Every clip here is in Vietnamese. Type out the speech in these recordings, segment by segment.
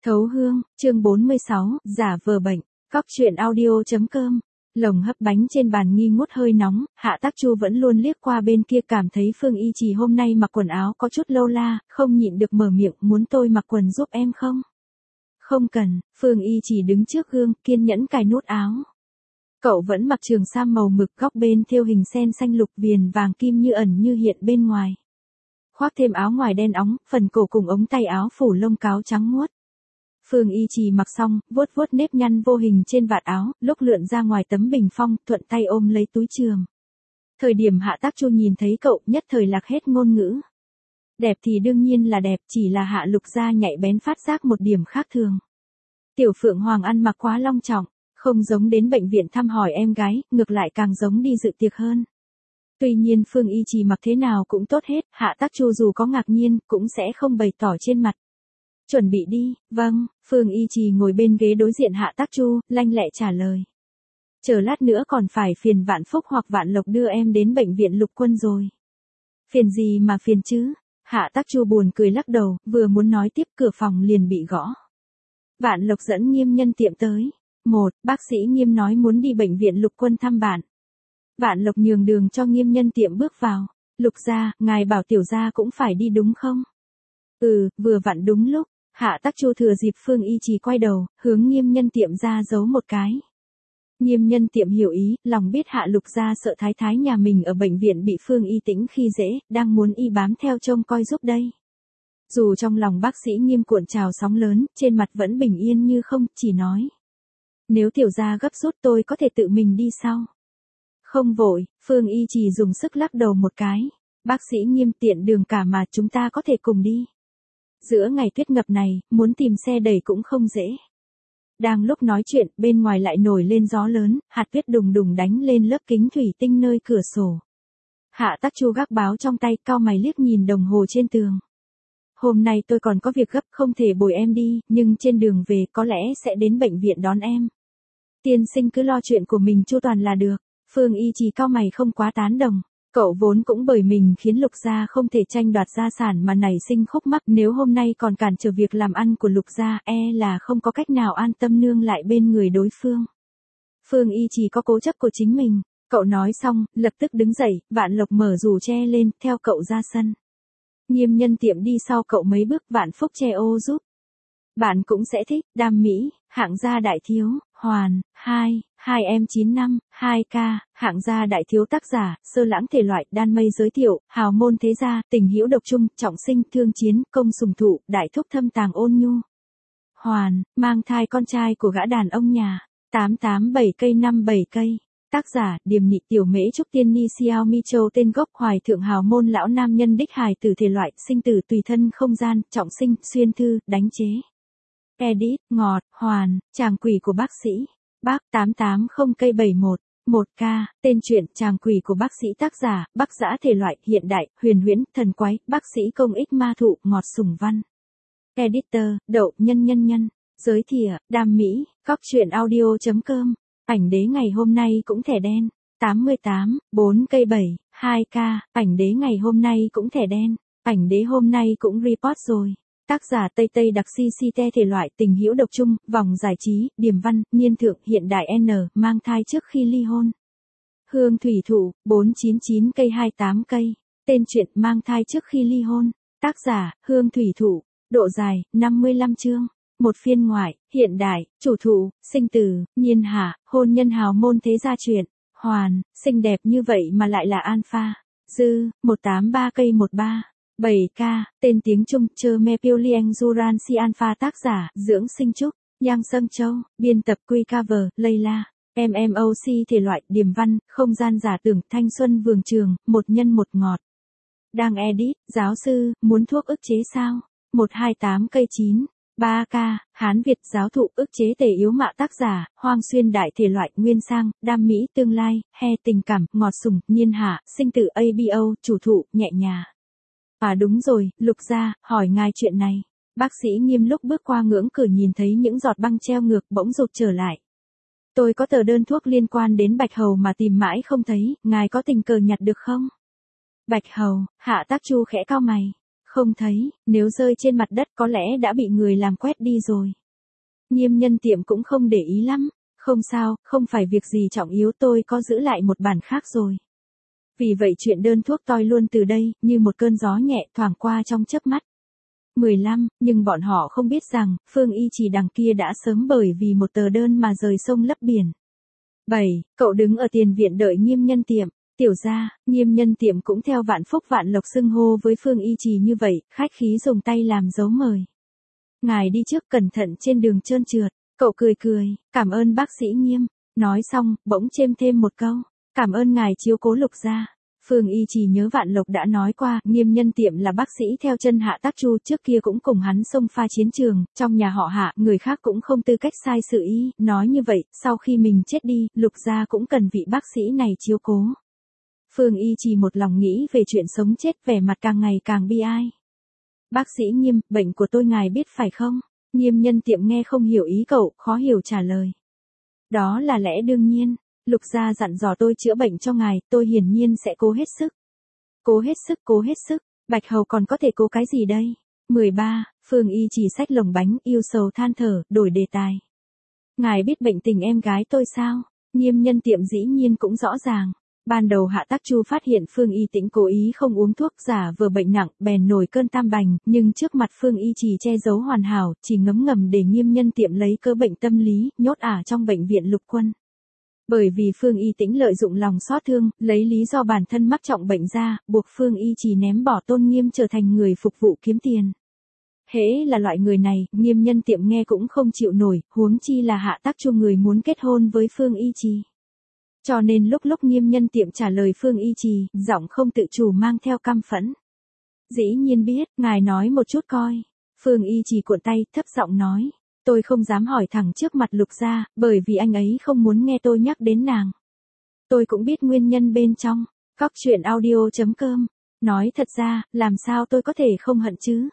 Thấu hương, chương 46, giả vờ bệnh, cóc truyện audio.com. Lồng hấp bánh trên bàn nghi ngút hơi nóng, Hạ Tác Chu vẫn luôn liếc qua bên kia cảm thấy Phương Y Trì hôm nay mặc quần áo có chút lâu la, không nhịn được mở miệng, muốn tôi mặc quần giúp em không? Không cần, Phương Y Trì đứng trước gương, kiên nhẫn cài nút áo. Cậu vẫn mặc trường sam màu mực, góc bên thêu hình sen xanh lục, viền vàng kim như ẩn như hiện bên ngoài. Khoác thêm áo ngoài đen óng, phần cổ cùng ống tay áo phủ lông cáo trắng muốt. Phương Y Trì mặc xong, vuốt vuốt nếp nhăn vô hình trên vạt áo, lúc lượn ra ngoài tấm bình phong, thuận tay ôm lấy túi trường. Thời điểm Hạ Tác Chu nhìn thấy cậu, nhất thời lạc hết ngôn ngữ. Đẹp thì đương nhiên là đẹp, chỉ là Hạ Lục Gia nhạy bén phát giác một điểm khác thường. Tiểu Phượng Hoàng ăn mặc quá long trọng, không giống đến bệnh viện thăm hỏi em gái, ngược lại càng giống đi dự tiệc hơn. Tuy nhiên Phương Y Trì mặc thế nào cũng tốt hết, Hạ Tác Chu dù có ngạc nhiên, cũng sẽ không bày tỏ trên mặt. Chuẩn bị đi, vâng, Phương Y Trì ngồi bên ghế đối diện Hạ Tác Chu, lanh lẹ trả lời. Chờ lát nữa còn phải phiền Vạn Phúc hoặc Vạn Lộc đưa em đến bệnh viện Lục Quân rồi. Phiền gì mà phiền chứ? Hạ Tác Chu buồn cười lắc đầu, vừa muốn nói tiếp cửa phòng liền bị gõ. Vạn Lộc dẫn Nghiêm nhân tiệm tới. Bác sĩ Nghiêm nói muốn đi bệnh viện Lục Quân thăm bạn. Vạn Lộc nhường đường cho Nghiêm nhân tiệm bước vào. Lục gia, ngài bảo tiểu gia cũng phải đi đúng không? Vừa vặn đúng lúc. Hạ Tác Chu thừa dịp Phương Y Trì quay đầu, hướng Nghiêm nhân tiệm ra giấu một cái. Nghiêm nhân tiệm hiểu ý, lòng biết Hạ Lục gia sợ thái thái nhà mình ở bệnh viện bị Phương Y Tĩnh khi dễ, đang muốn y bám theo trông coi giúp đây. Dù trong lòng bác sĩ Nghiêm cuộn trào sóng lớn, trên mặt vẫn bình yên như không, chỉ nói. Nếu tiểu gia gấp rút tôi có thể tự mình đi sau. Không vội, Phương Y Trì dùng sức lắc đầu một cái. Bác sĩ Nghiêm tiện đường cả mà chúng ta có thể cùng đi. Giữa ngày tuyết ngập này, muốn tìm xe đẩy cũng không dễ. Đang lúc nói chuyện, bên ngoài lại nổi lên gió lớn, hạt tuyết đùng đùng đánh lên lớp kính thủy tinh nơi cửa sổ. Hạ Tác Chu gác báo trong tay, cau mày liếc nhìn đồng hồ trên tường. Hôm nay tôi còn có việc gấp, không thể bồi em đi, nhưng trên đường về có lẽ sẽ đến bệnh viện đón em. Tiên sinh cứ lo chuyện của mình chu toàn là được. Phương Y Trì cau mày không quá tán đồng. Cậu vốn cũng bởi mình khiến Lục gia không thể tranh đoạt gia sản mà nảy sinh khúc mắc, nếu hôm nay còn cản trở việc làm ăn của Lục gia, là không có cách nào an tâm nương lại bên người đối phương. Phương Y Trì có cố chấp của chính mình. Cậu nói xong, lập tức đứng dậy, Vạn Lộc mở dù che lên, theo cậu ra sân. Nghiêm nhân tiệm đi sau cậu mấy bước, Vạn Phúc che ô giúp. Bạn cũng sẽ thích, Đam Mỹ, hạng gia đại thiếu, Hoàn, 2em 95, 2K, hạng gia đại thiếu tác giả, Sơ Lãng thể loại, Đan Mây giới thiệu, hào môn thế gia, tình hữu độc trung, trọng sinh, thương chiến, công sùng thụ, đại thúc thâm tàng ôn nhu. Hoàn, mang thai con trai của gã đàn ông nhà, 887 cây 57 cây. Tác giả, Điềm Nhị Tiểu Mễ Trúc Tiên Ni Xiao Mi Châu. Tên gốc Hoài Thượng, hào môn lão nam nhân đích hài tử thể loại, sinh tử tùy thân không gian, trọng sinh, xuyên thư, đánh chế. Edit, ngọt, Hoàn, chàng quỷ của bác sĩ. Bác 880 cây 71, 1K, tên truyện, chàng quỷ của bác sĩ. Tác giả, Bắc Dã thể loại, hiện đại, huyền huyễn, thần quái, bác sĩ công ích ma thụ, ngọt sủng văn. Editor, Đậu Nhân. Giới thiệu, Đam Mỹ, cóc truyện audio.com. Ảnh đế ngày hôm nay cũng thẻ đen. 88, 4 cây 7, 2K, ảnh đế ngày hôm nay cũng thẻ đen. Ảnh đế hôm nay cũng report rồi. Tác giả Tây Tây Đặc Si Si Te thể loại, tình hữu độc trung, vòng giải trí, điềm văn, niên thượng, hiện đại N, mang thai trước khi ly hôn. Hương thủy thụ, 499 cây 28 cây. Tên truyện, mang thai trước khi ly hôn. Tác giả, Hương thủy thụ. Độ dài, 55 chương. Một phiên ngoại, hiện đại, chủ thụ, sinh tử, nhiên hạ, hôn nhân hào môn thế gia truyện. Hoàn, xinh đẹp như vậy mà lại là alpha. Dư, 183 cây 13. 7K, tên tiếng Trung, Chơ Me Piêu Liang Duran Si Alpha. Tác giả, Dưỡng Sinh Trúc, Yang Sâm Châu, biên tập Quy Cover, Layla. MMOC thể loại, điềm văn, không gian giả tưởng, thanh xuân vườn trường, một nhân một ngọt. Đang edit, giáo sư, muốn thuốc ức chế sao? 128 cây 9. 3K, Hán Việt, giáo thụ, ức chế tề yếu mạ. Tác giả, Hoang Xuyên đại thể loại, nguyên sang, Đam Mỹ, tương lai, he tình cảm, ngọt sủng, niên hạ, sinh tử ABO, chủ thụ, nhẹ nhà. À đúng rồi, Lục gia, hỏi ngài chuyện này. Bác sĩ Nghiêm lúc bước qua ngưỡng cửa nhìn thấy những giọt băng treo ngược, bỗng rụt trở lại. Tôi có tờ đơn thuốc liên quan đến Bạch Hầu mà tìm mãi không thấy, ngài có tình cờ nhặt được không? Bạch Hầu, Hạ Tác Chu khẽ cau mày. Không thấy, nếu rơi trên mặt đất có lẽ đã bị người làm quét đi rồi. Nghiêm Nhân Tiệm cũng không để ý lắm. Không sao, không phải việc gì trọng yếu, tôi có giữ lại một bản khác rồi. Vì vậy chuyện đơn thuốc toi luôn từ đây, như một cơn gió nhẹ thoảng qua trong chớp mắt. 15, nhưng bọn họ không biết rằng, Phương Y Trì đằng kia đã sớm bởi vì một tờ đơn mà rời sông lấp biển. 7, cậu đứng ở tiền viện đợi Nghiêm Nhân Tiệm. Tiểu gia, Nghiêm Nhân Tiệm cũng theo vạn phúc vạn lộc xưng hô với Phương Y Trì như vậy, khách khí dùng tay làm dấu mời. Ngài đi trước cẩn thận trên đường trơn trượt. Cậu cười cười, cảm ơn bác sĩ Nghiêm. Nói xong, bỗng chêm thêm một câu. Cảm ơn ngài chiếu cố Lục gia. Phương Y Trì nhớ Vạn Lộc đã nói qua, Nghiêm Nhân Tiệm là bác sĩ theo chân Hạ Tác Chu, trước kia cũng cùng hắn xông pha chiến trường, trong nhà họ Hạ, người khác cũng không tư cách sai sự ý, nói như vậy, sau khi mình chết đi, Lục gia cũng cần vị bác sĩ này chiếu cố. Phương Y Trì một lòng nghĩ về chuyện sống chết, vẻ mặt càng ngày càng bi ai. Bác sĩ Nghiêm, bệnh của tôi ngài biết phải không? Nghiêm Nhân Tiệm nghe không hiểu ý cậu, khó hiểu trả lời. Đó là lẽ đương nhiên. Lục gia dặn dò tôi chữa bệnh cho ngài, tôi hiển nhiên sẽ cố hết sức. Cố hết sức, cố hết sức. Bạch Hầu còn có thể cố cái gì đây? 13, Phương Y Trì xách lồng bánh, yêu sầu than thở, đổi đề tài. Ngài biết bệnh tình em gái tôi sao? Nghiêm Nhân Tiệm dĩ nhiên cũng rõ ràng. Ban đầu Hạ Tác Chu phát hiện Phương Y Tĩnh cố ý không uống thuốc, giả vờ bệnh nặng, bèn nổi cơn tam bành, nhưng trước mặt Phương Y Trì che giấu hoàn hảo, chỉ ngấm ngầm để Nghiêm Nhân Tiệm lấy cớ bệnh tâm lý, nhốt ả trong bệnh viện Lục Quân. Bởi vì Phương Y Tĩnh lợi dụng lòng xót thương, lấy lý do bản thân mắc trọng bệnh ra, buộc Phương Y Trì ném bỏ tôn nghiêm trở thành người phục vụ kiếm tiền. Hễ là loại người này, Nghiêm Nhân Tiệm nghe cũng không chịu nổi, huống chi là Hạ Tác Chu người muốn kết hôn với Phương Y Trì. Cho nên lúc Nghiêm Nhân Tiệm trả lời Phương Y Trì, giọng không tự chủ mang theo căm phẫn. Dĩ nhiên biết, ngài nói một chút coi. Phương Y Trì cuộn tay, thấp giọng nói. Tôi không dám hỏi thẳng trước mặt Lục gia, bởi vì anh ấy không muốn nghe tôi nhắc đến nàng. Tôi cũng biết nguyên nhân bên trong. Góc truyện audio.com. Nói thật ra, làm sao tôi có thể không hận chứ?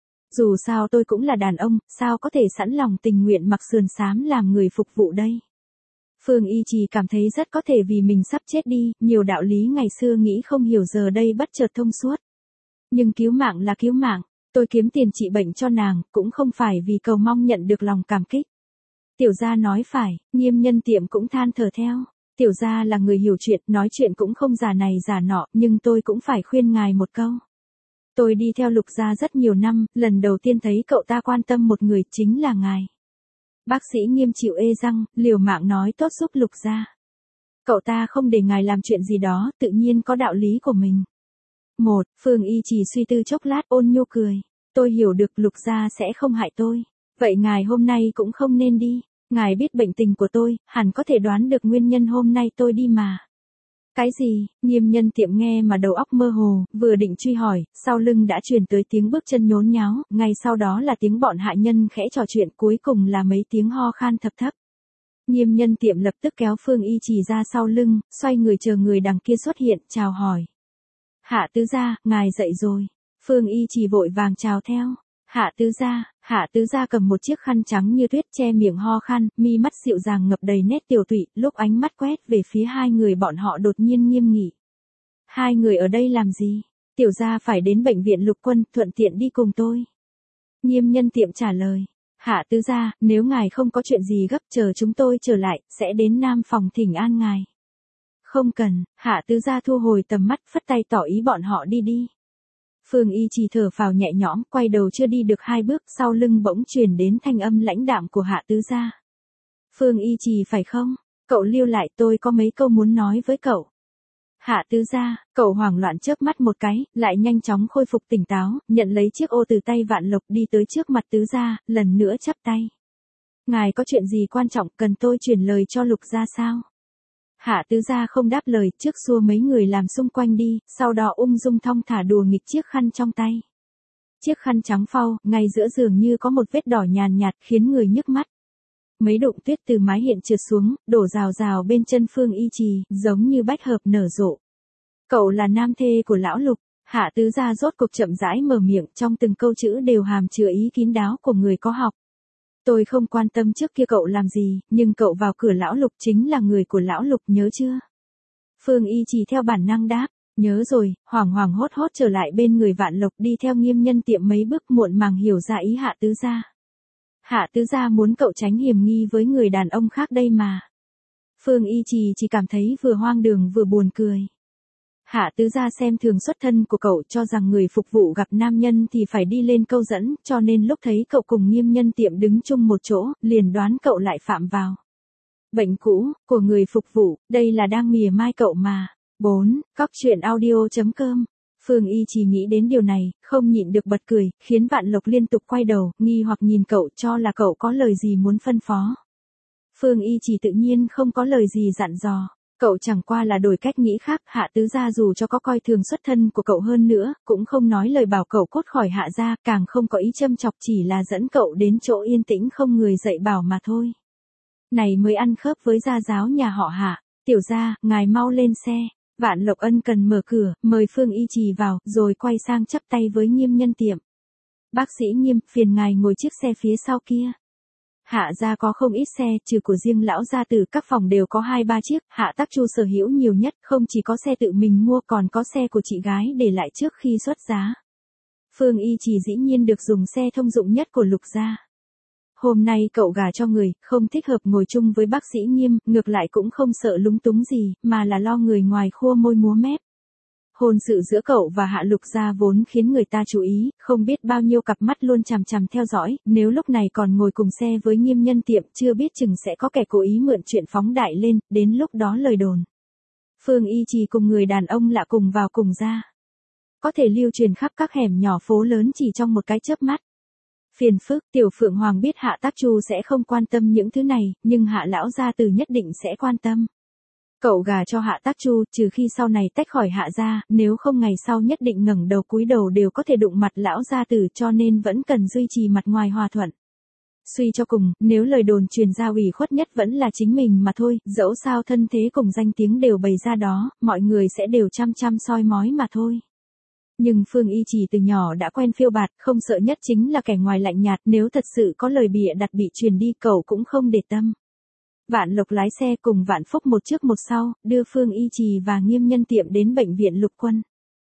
Dù sao tôi cũng là đàn ông, sao có thể sẵn lòng tình nguyện mặc sườn xám làm người phục vụ đây? Phương Y Trì cảm thấy rất có thể vì mình sắp chết đi, nhiều đạo lý ngày xưa nghĩ không hiểu giờ đây bất chợt thông suốt. Nhưng cứu mạng là cứu mạng, tôi kiếm tiền trị bệnh cho nàng, cũng không phải vì cầu mong nhận được lòng cảm kích. Tiểu gia nói phải, Nghiêm Nhân Tiệm cũng than thở theo. Tiểu gia là người hiểu chuyện, nói chuyện cũng không giả này giả nọ, nhưng tôi cũng phải khuyên ngài một câu. Tôi đi theo Lục gia rất nhiều năm, lần đầu tiên thấy cậu ta quan tâm một người chính là ngài. Bác sĩ Nghiêm chịu ê răng, liều mạng nói tốt giúp Lục gia. Cậu ta không để ngài làm chuyện gì đó, tự nhiên có đạo lý của mình. Phương Y Trì suy tư chốc lát ôn nhu cười. Tôi hiểu được Lục gia sẽ không hại tôi. Vậy ngài hôm nay cũng không nên đi. Ngài biết bệnh tình của tôi, hẳn có thể đoán được nguyên nhân hôm nay tôi đi mà. Cái gì? Nghiêm Nhân Tiệm nghe mà đầu óc mơ hồ, vừa định truy hỏi, sau lưng đã truyền tới tiếng bước chân nhốn nháo, ngay sau đó là tiếng bọn hạ nhân khẽ trò chuyện, cuối cùng là mấy tiếng ho khan thập thấp. Nghiêm Nhân Tiệm lập tức kéo Phương Y Trì ra sau lưng, xoay người chờ người đằng kia xuất hiện, chào hỏi. Hạ tứ gia, ngài dậy rồi. Phương Y Trì vội vàng chào theo. Hạ tứ gia cầm một chiếc khăn trắng như tuyết che miệng ho khan, mi mắt dịu dàng ngập đầy nét tiều tụy, lúc ánh mắt quét về phía hai người bọn họ đột nhiên nghiêm nghị. Hai người ở đây làm gì? Tiểu gia phải đến bệnh viện Lục Quân, thuận tiện đi cùng tôi. Nghiêm Nhân Tiệm trả lời. Hạ tứ gia, nếu ngài không có chuyện gì gấp, chờ chúng tôi trở lại, sẽ đến Nam phòng thỉnh an ngài. Không cần, Hạ tứ gia thu hồi tầm mắt, phất tay tỏ ý bọn họ đi đi. Phương Y Trì thở phào nhẹ nhõm, quay đầu chưa đi được hai bước, sau lưng bỗng truyền đến thanh âm lãnh đạm của Hạ tứ gia. Phương Y Trì phải không? Cậu lưu lại, tôi có mấy câu muốn nói với cậu. Hạ tứ gia, cậu hoảng loạn chớp mắt một cái, lại nhanh chóng khôi phục tỉnh táo, nhận lấy chiếc ô từ tay Vạn Lộc đi tới trước mặt tứ gia, lần nữa chắp tay. Ngài có chuyện gì quan trọng cần tôi truyền lời cho Lục gia sao? Hạ tứ gia không đáp lời, trước xua mấy người làm xung quanh đi, sau đó ung dung thong thả đùa nghịch chiếc khăn trong tay. Chiếc khăn trắng phau, ngay giữa giường như có một vết đỏ nhàn nhạt khiến người nhức mắt. Mấy đụng tuyết từ mái hiện trượt xuống, đổ rào rào bên chân Phương Y Trì, giống như bách hợp nở rộ. Cậu là nam thê của lão Lục. Hạ tứ gia rốt cục chậm rãi mở miệng, trong từng câu chữ đều hàm chứa ý kín đáo của người có học. Tôi không quan tâm trước kia cậu làm gì, nhưng cậu vào cửa lão Lục chính là người của lão Lục nhớ chưa? Phương Y Trì theo bản năng đáp. Nhớ rồi, hoảng hoảng hốt hốt trở lại bên người Vạn Lộc đi theo Nghiêm Nhân Tiệm mấy bước muộn màng hiểu ra ý Hạ tứ gia. Hạ tứ gia muốn cậu tránh hiểm nghi với người đàn ông khác đây mà. Phương Y chỉ cảm thấy vừa hoang đường vừa buồn cười. Hạ tứ gia xem thường xuất thân của cậu, cho rằng người phục vụ gặp nam nhân thì phải đi lên câu dẫn, cho nên lúc thấy cậu cùng Nghiêm Nhân Tiệm đứng chung một chỗ, liền đoán cậu lại phạm vào bệnh cũ của người phục vụ, đây là đang mỉa mai cậu mà. 4. Cóc truyện audio.com. Phương Y chỉ nghĩ đến điều này, không nhịn được bật cười, khiến Vạn Lộc liên tục quay đầu, nghi hoặc nhìn cậu, cho là cậu có lời gì muốn phân phó. Phương Y chỉ tự nhiên không có lời gì dặn dò. Cậu chẳng qua là đổi cách nghĩ khác, Hạ tứ gia dù cho có coi thường xuất thân của cậu hơn nữa, cũng không nói lời bảo cậu cốt khỏi Hạ gia, càng không có ý châm chọc, chỉ là dẫn cậu đến chỗ yên tĩnh không người dạy bảo mà thôi. Này mới ăn khớp với gia giáo nhà họ Hạ. Tiểu gia, ngài mau lên xe. Vạn Lộc ân cần mở cửa, mời Phương Y Trì vào, rồi quay sang chắp tay với Nghiêm Nhân Tiệm. Bác sĩ Nghiêm, phiền ngài ngồi chiếc xe phía sau kia. Hạ gia có không ít xe, trừ của riêng lão gia tử, các phòng đều có 2-3 chiếc, Hạ Tắc Chu sở hữu nhiều nhất, không chỉ có xe tự mình mua còn có xe của chị gái để lại trước khi xuất giá. Phương Y Trì dĩ nhiên được dùng xe thông dụng nhất của Lục gia. Hôm nay cậu gả cho người, không thích hợp ngồi chung với bác sĩ Nghiêm, ngược lại cũng không sợ lúng túng gì, mà là lo người ngoài khua môi múa mép. Hôn sự giữa cậu và Hạ Lục gia vốn khiến người ta chú ý, không biết bao nhiêu cặp mắt luôn chằm chằm theo dõi, nếu lúc này còn ngồi cùng xe với Nghiêm Nhân Tiệm, chưa biết chừng sẽ có kẻ cố ý mượn chuyện phóng đại lên, đến lúc đó lời đồn. Phương Y Trì cùng người đàn ông lạ cùng vào cùng ra. Có thể lưu truyền khắp các hẻm nhỏ phố lớn chỉ trong một cái chớp mắt. Phiền phức, Tiểu Phượng Hoàng biết Hạ Tắc Chu sẽ không quan tâm những thứ này, nhưng Hạ lão gia tử nhất định sẽ quan tâm. Cậu gả cho Hạ Tắc Chu, trừ khi sau này tách khỏi Hạ gia, nếu không ngày sau nhất định ngẩng đầu cúi đầu đều có thể đụng mặt lão gia tử, cho nên vẫn cần duy trì mặt ngoài hòa thuận. Suy cho cùng, nếu lời đồn truyền ra ủy khuất nhất vẫn là chính mình mà thôi, dẫu sao thân thế cùng danh tiếng đều bày ra đó, mọi người sẽ đều chăm chăm soi mói mà thôi. Nhưng Phương Y Trì từ nhỏ đã quen phiêu bạt, không sợ nhất chính là kẻ ngoài lạnh nhạt, nếu thật sự có lời bịa đặt bị truyền đi cậu cũng không để tâm. Vạn Lộc lái xe cùng Vạn Phúc một trước một sau, đưa Phương Y Trì và Nghiêm Nhân Tiệm đến bệnh viện Lục Quân.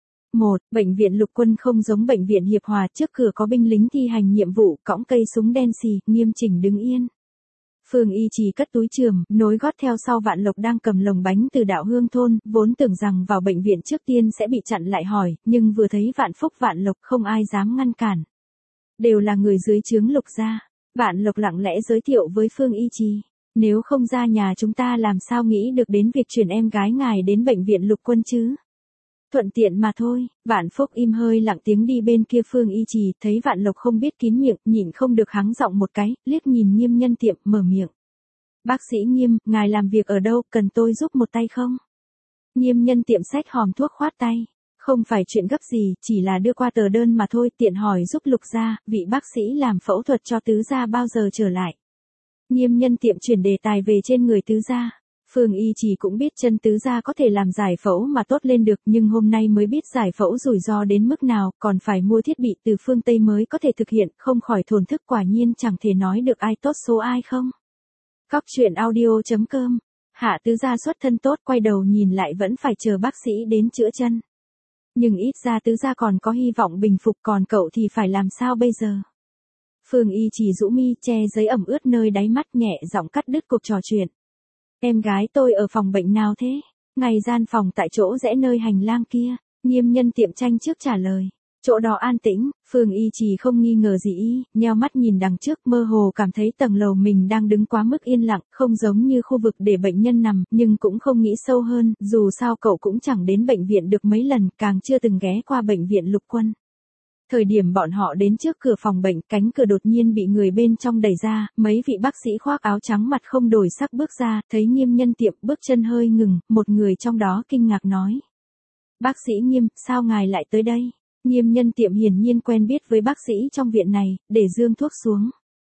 Bệnh viện Lục Quân không giống bệnh viện Hiệp Hòa, trước cửa có binh lính thi hành nhiệm vụ, cõng cây súng đen xì, nghiêm chỉnh đứng yên. Phương Y Trì cất túi chườm, nối gót theo sau Vạn Lộc đang cầm lồng bánh từ Đạo Hương thôn, vốn tưởng rằng vào bệnh viện trước tiên sẽ bị chặn lại hỏi, nhưng vừa thấy Vạn Phúc Vạn Lộc không ai dám ngăn cản. Đều là người dưới trướng Lục gia. Vạn Lộc lặng lẽ giới thiệu với Phương Y Trì. Nếu không ra nhà chúng ta làm sao nghĩ được đến việc chuyển em gái ngài đến bệnh viện Lục Quân chứ? Thuận tiện mà thôi. Vạn Phúc im hơi lặng tiếng đi bên kia Phương Y Trì, thấy Vạn Lộc không biết kín miệng, nhịn không được hắng giọng một cái, liếc nhìn Nghiêm Nhân Tiệm, mở miệng. Bác sĩ Nghiêm, ngài làm việc ở đâu, cần tôi giúp một tay không? Nghiêm Nhân Tiệm xách hòm thuốc khoát tay. Không phải chuyện gấp gì, chỉ là đưa qua tờ đơn mà thôi, tiện hỏi giúp Lục gia, vị bác sĩ làm phẫu thuật cho tứ gia bao giờ trở lại. Nghiêm Nhân Tiệm chuyển đề tài về trên người tứ gia. Phương Y Trì cũng biết chân tứ gia có thể làm giải phẫu mà tốt lên được, nhưng hôm nay mới biết giải phẫu rủi ro đến mức nào, còn phải mua thiết bị từ phương Tây mới có thể thực hiện, không khỏi thổn thức, quả nhiên chẳng thể nói được ai tốt số ai không. Cóc truyện audio.com. Hạ tứ gia xuất thân tốt, quay đầu nhìn lại vẫn phải chờ bác sĩ đến chữa chân. Nhưng ít ra tứ gia còn có hy vọng bình phục, còn cậu thì phải làm sao bây giờ? Phương Y Trì rũ mi, che giấy ẩm ướt nơi đáy mắt, nhẹ giọng cắt đứt cuộc trò chuyện. Em gái tôi ở phòng bệnh nào thế? Ngay gian phòng tại chỗ rẽ nơi hành lang kia. Nghiêm Nhân Tiệm tranh trước trả lời. Chỗ đó an tĩnh. Phương Y Trì không nghi ngờ gì, nheo mắt nhìn đằng trước, mơ hồ cảm thấy tầng lầu mình đang đứng quá mức yên lặng, không giống như khu vực để bệnh nhân nằm, nhưng cũng không nghĩ sâu hơn, dù sao cậu cũng chẳng đến bệnh viện được mấy lần, càng chưa từng ghé qua bệnh viện Lục Quân. Thời điểm bọn họ đến trước cửa phòng bệnh, cánh cửa đột nhiên bị người bên trong đẩy ra, mấy vị bác sĩ khoác áo trắng mặt không đổi sắc bước ra, thấy Nghiêm Nhân Tiệm, bước chân hơi ngừng, một người trong đó kinh ngạc nói. Bác sĩ Nghiêm, sao ngài lại tới đây? Nghiêm Nhân Tiệm hiển nhiên quen biết với bác sĩ trong viện này, để dương thuốc xuống.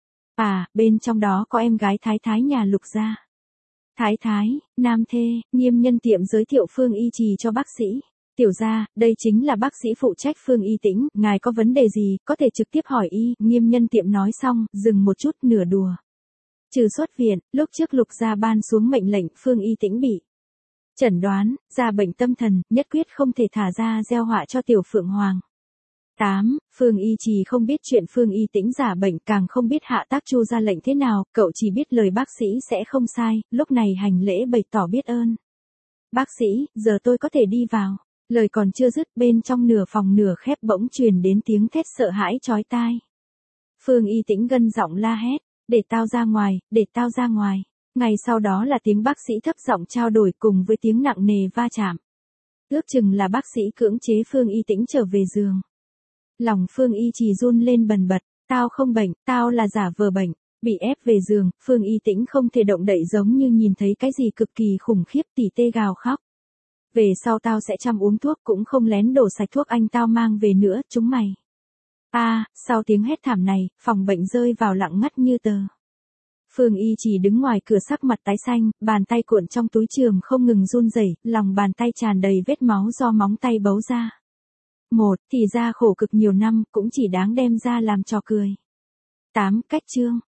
À, bên trong đó có em gái thái thái nhà Lục gia. Thái thái, nam thê, Nghiêm Nhân Tiệm giới thiệu Phương Y Trì cho bác sĩ. Tiểu gia, đây chính là bác sĩ phụ trách Phương Y Tĩnh, ngài có vấn đề gì, có thể trực tiếp hỏi y. Nghiêm Nhân Tiệm nói xong, dừng một chút, nửa đùa. Trừ xuất viện, lúc trước Lục gia ban xuống mệnh lệnh Phương Y Tĩnh bị Chẩn đoán, ra bệnh tâm thần, nhất quyết không thể thả ra gieo họa cho Tiểu Phượng Hoàng. 8. Phương Y Trì không biết chuyện Phương Y Tĩnh giả bệnh, càng không biết Hạ Tác Chu ra lệnh thế nào, cậu chỉ biết lời bác sĩ sẽ không sai, lúc này hành lễ bày tỏ biết ơn. Bác sĩ, giờ tôi có thể đi vào. Lời còn chưa dứt, bên trong nửa phòng nửa khép bỗng truyền đến tiếng thét sợ hãi chói tai. Phương Y Tĩnh gân giọng la hét, để tao ra ngoài, để tao ra ngoài. Ngay sau đó là tiếng bác sĩ thấp giọng trao đổi cùng với tiếng nặng nề va chạm. Ước chừng là bác sĩ cưỡng chế Phương Y Tĩnh trở về giường. Lòng Phương Y Trì run lên bần bật, tao không bệnh, tao là giả vờ bệnh. Bị ép về giường, Phương Y Tĩnh không thể động đậy giống như nhìn thấy cái gì cực kỳ khủng khiếp, tỉ tê gào khóc. Về sau tao sẽ chăm uống thuốc, cũng không lén đổ sạch thuốc anh tao mang về nữa, chúng mày. Sau tiếng hét thảm này, phòng bệnh rơi vào lặng ngắt như tờ. Phương Y Trì đứng ngoài cửa sắc mặt tái xanh, bàn tay cuộn trong túi chườm không ngừng run rẩy, lòng bàn tay tràn đầy vết máu do móng tay bấu ra. Thì ra khổ cực nhiều năm, cũng chỉ đáng đem ra làm trò cười. 8. Cách chương.